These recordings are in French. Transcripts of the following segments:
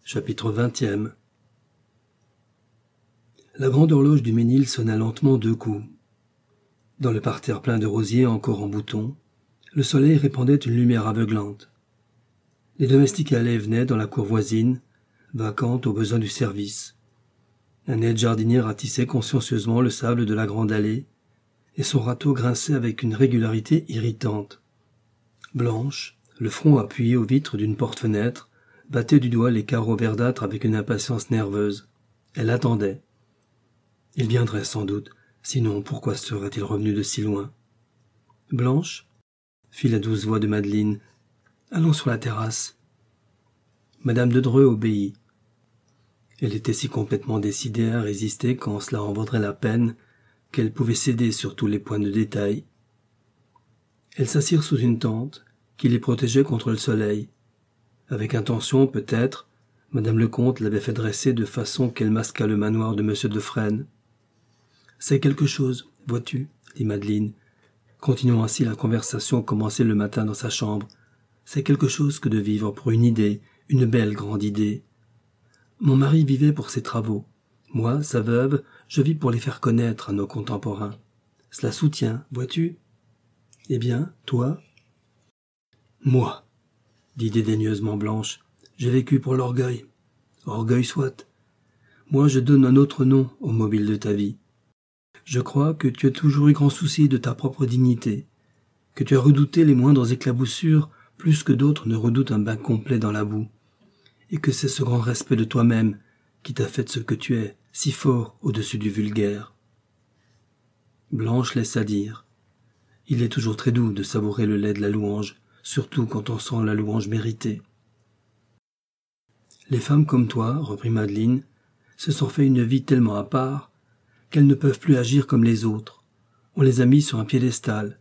Chapitre 20e. La grande horloge du Ménil sonna lentement 2 coups. Dans le parterre plein de rosiers encore en bouton, le soleil répandait une lumière aveuglante. Les domestiques allaient et venaient dans la cour voisine, vacante aux besoins du service. Un aide-jardinier ratissait consciencieusement le sable de la grande allée, et son râteau grinçait avec une régularité irritante. Blanche, le front appuyé aux vitres d'une porte-fenêtre, battait du doigt les carreaux verdâtres avec une impatience nerveuse. Elle attendait. Il viendrait sans doute, sinon pourquoi serait-il revenu de si loin? Blanche, fit la douce voix de Madeleine, allons sur la terrasse. Madame de Dreux obéit. Elle était si complètement décidée à résister quand cela en vaudrait la peine qu'elle pouvait céder sur tous les points de détail. Elles s'assirent sous une tente qui les protégeait contre le soleil. Avec intention, peut-être, Madame le comte l'avait fait dresser de façon qu'elle masquât le manoir de Monsieur de Fresnes. « C'est quelque chose, vois-tu, » dit Madeleine, continuant ainsi la conversation commencée le matin dans sa chambre. « C'est quelque chose que de vivre pour une idée, une belle grande idée. Mon mari vivait pour ses travaux. Moi, sa veuve, je vis pour les faire connaître à nos contemporains. Cela soutient, vois-tu? Eh bien, toi? » « Moi, » dit dédaigneusement Blanche, « j'ai vécu pour l'orgueil. Orgueil soit. Moi, je donne un autre nom au mobile de ta vie. Je crois que tu as toujours eu grand souci de ta propre dignité, que tu as redouté les moindres éclaboussures plus que d'autres ne redoutent un bain complet dans la boue, et que c'est ce grand respect de toi-même qui t'a fait ce que tu es, si fort au-dessus du vulgaire. » Blanche laissa dire. Il est toujours très doux de savourer le lait de la louange, surtout quand on sent la louange méritée. « Les femmes comme toi, reprit Madeleine, se sont fait une vie tellement à part qu'elles ne peuvent plus agir comme les autres. On les a mis sur un piédestal.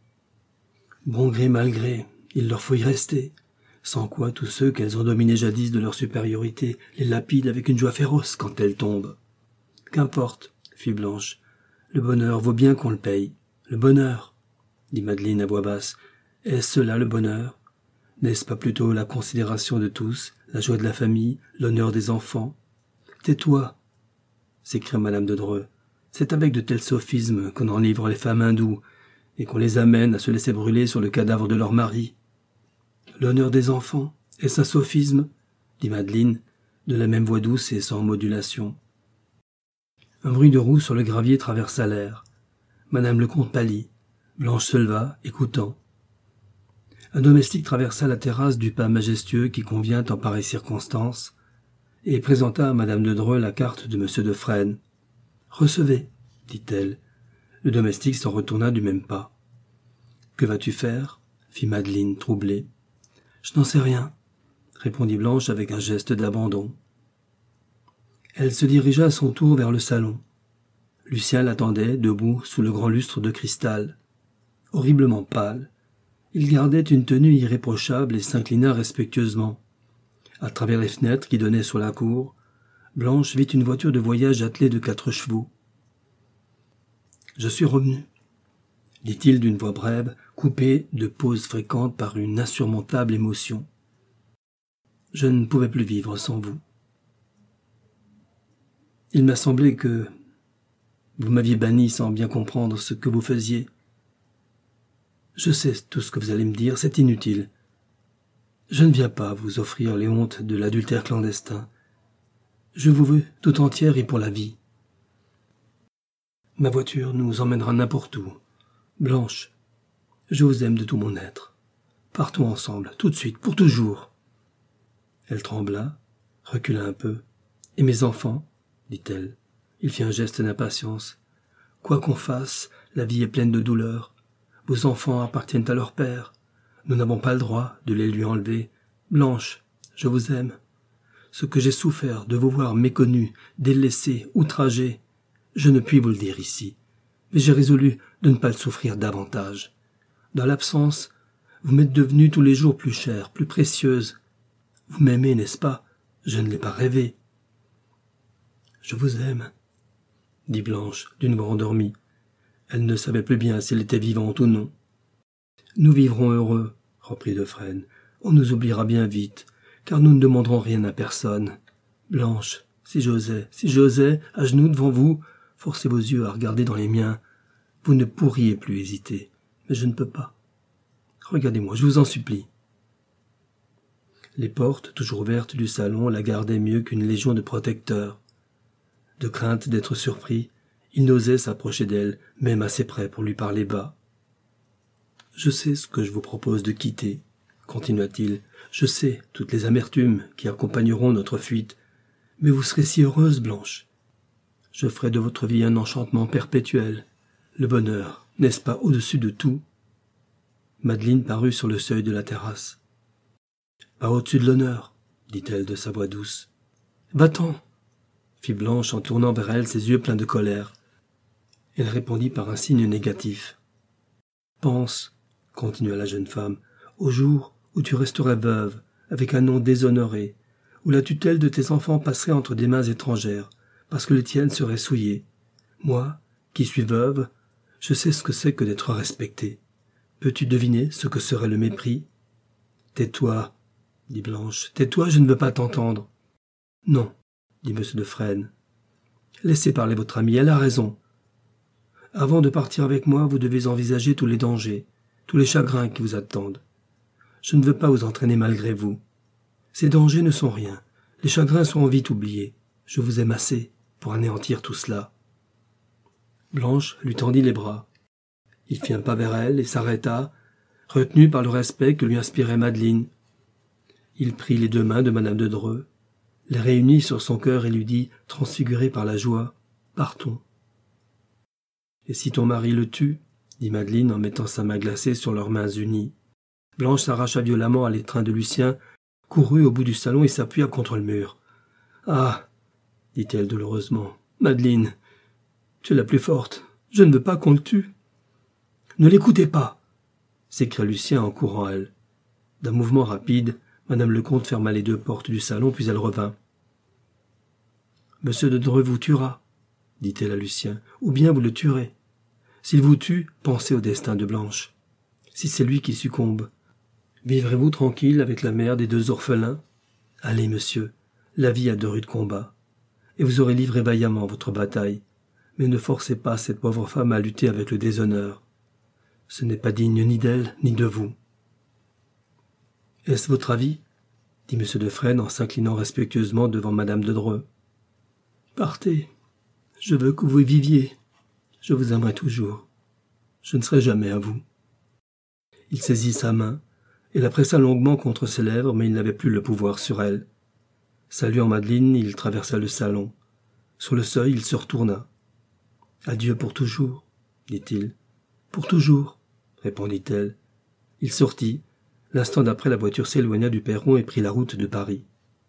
Bon gré mal gré, il leur faut y rester, sans quoi tous ceux qu'elles ont dominés jadis de leur supériorité les lapident avec une joie féroce quand elles tombent. Qu'importe, fit Blanche, le bonheur vaut bien qu'on le paye. Le bonheur, dit Madeleine à voix basse, est-ce cela le bonheur? N'est-ce pas plutôt la considération de tous, la joie de la famille, l'honneur des enfants? Tais-toi, s'écria Madame de Dreux. C'est avec de tels sophismes qu'on enivre les femmes hindoues et qu'on les amène à se laisser brûler sur le cadavre de leur mari. L'honneur des enfants, est-ce un sophisme? Dit Madeleine, de la même voix douce et sans modulation. Un bruit de roue sur le gravier traversa l'air. Madame le comte pâlit. Blanche se leva, écoutant. Un domestique traversa la terrasse du pas majestueux qui convient en pareille circonstance et présenta à Madame de Dreux la carte de Monsieur de Fresnes. « Recevez, dit-elle. Le domestique s'en retourna du même pas. « Que vas-tu faire » fit Madeleine, troublée. « Je n'en sais rien, » répondit Blanche avec un geste d'abandon. Elle se dirigea à son tour vers le salon. Lucien l'attendait, debout, sous le grand lustre de cristal. Horriblement pâle, il gardait une tenue irréprochable et s'inclina respectueusement. À travers les fenêtres qui donnaient sur la cour, Blanche vit une voiture de voyage attelée de 4 chevaux. « Je suis revenu, » dit-il d'une voix brève, coupée de pauses fréquentes par une insurmontable émotion. « Je ne pouvais plus vivre sans vous. Il m'a semblé que vous m'aviez banni sans bien comprendre ce que vous faisiez. Je sais tout ce que vous allez me dire, c'est inutile. Je ne viens pas vous offrir les hontes de l'adultère clandestin. Je vous veux tout entière et pour la vie. Ma voiture nous emmènera n'importe où. Blanche, je vous aime de tout mon être. Partons ensemble, tout de suite, pour toujours. » Elle trembla, recula un peu. « Et mes enfants ?» dit-elle. Il fit un geste d'impatience. « Quoi qu'on fasse, la vie est pleine de douleurs. Vos enfants appartiennent à leur père. Nous n'avons pas le droit de les lui enlever. Blanche, je vous aime. Ce que j'ai souffert de vous voir méconnu, délaissé, outragé, je ne puis vous le dire ici, mais j'ai résolu de ne pas le souffrir davantage. Dans l'absence, vous m'êtes devenue tous les jours plus chère, plus précieuse. Vous m'aimez, n'est-ce pas? Je ne l'ai pas rêvé. »« Je vous aime, » dit Blanche, d'une voix endormie. Elle ne savait plus bien si elle était vivante ou non. « Nous vivrons heureux, » reprit de Fresnes. « On nous oubliera bien vite, car nous ne demanderons rien à personne. Blanche, si j'osais, à genoux devant vous, forcez vos yeux à regarder dans les miens. Vous ne pourriez plus hésiter, mais je ne peux pas. Regardez-moi, je vous en supplie. » Les portes, toujours ouvertes du salon, la gardaient mieux qu'une légion de protecteurs. De crainte d'être surpris, il n'osait s'approcher d'elle, même assez près pour lui parler bas. « Je sais ce que je vous propose de quitter, » continua-t-il. « Je sais toutes les amertumes qui accompagneront notre fuite, mais vous serez si heureuse, Blanche. Je ferai de votre vie un enchantement perpétuel. Le bonheur, n'est-ce pas au-dessus de tout ?» Madeleine parut sur le seuil de la terrasse. « Pas au-dessus de l'honneur, » dit-elle de sa voix douce. « Va-t'en » fit Blanche en tournant vers elle ses yeux pleins de colère. Elle répondit par un signe négatif. « Pense, » continua la jeune femme, « au jour où tu resterais veuve, avec un nom déshonoré, où la tutelle de tes enfants passerait entre des mains étrangères, parce que les tiennes seraient souillées. Moi, qui suis veuve, je sais ce que c'est que d'être respectée. Peux-tu deviner ce que serait le mépris ? » « Tais-toi, » dit Blanche. « Tais-toi, je ne veux pas t'entendre. »« Non, » dit M. de Fresnes. « Laissez parler votre amie, elle a raison. Avant de partir avec moi, vous devez envisager tous les dangers, tous les chagrins qui vous attendent. Je ne veux pas vous entraîner malgré vous. Ces dangers ne sont rien. Les chagrins sont vite oubliés. Je vous aime assez pour anéantir tout cela. » Blanche lui tendit les bras. Il fit un pas vers elle et s'arrêta, retenu par le respect que lui inspirait Madeleine. Il prit les deux mains de Madame de Dreux, les réunit sur son cœur et lui dit, transfiguré par la joie, « Partons. » « Et si ton mari le tue ?» dit Madeleine en mettant sa main glacée sur leurs mains unies. Blanche s'arracha violemment à l'étreinte de Lucien, courut au bout du salon et s'appuya contre le mur. « Ah !» dit-elle douloureusement. « Madeleine, tu es la plus forte. Je ne veux pas qu'on le tue. »« Ne l'écoutez pas !» s'écria Lucien en courant à elle. D'un mouvement rapide, Madame le comte ferma les deux portes du salon, puis elle revint. « Monsieur de Dreux vous tuera, » dit-elle à Lucien, « ou bien vous le tuerez. S'il vous tue, pensez au destin de Blanche. Si c'est lui qui succombe, vivrez-vous tranquille avec la mère des deux orphelins ? Allez, monsieur, la vie a de rudes combats, et vous aurez livré vaillamment votre bataille, mais ne forcez pas cette pauvre femme à lutter avec le déshonneur. Ce n'est pas digne ni d'elle, ni de vous. » « Est-ce votre avis ?» dit M. de Fresnes en s'inclinant respectueusement devant Madame de Dreux. « Partez. Je veux que vous viviez. Je vous aimerai toujours. Je ne serai jamais à vous. » Il saisit sa main et la pressa longuement contre ses lèvres, mais il n'avait plus le pouvoir sur elle. Saluant Madeleine, il traversa le salon. Sur le seuil, il se retourna. « Adieu pour toujours, » dit-il. « Pour toujours, » répondit-elle. Il sortit. L'instant d'après, la voiture s'éloigna du perron et prit la route de Paris.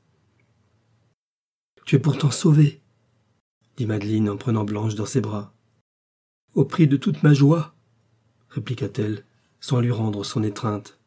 « Tu es pourtant sauvée, » dit Madeleine en prenant Blanche dans ses bras. « Au prix de toute ma joie, » répliqua-t-elle, sans lui rendre son étreinte.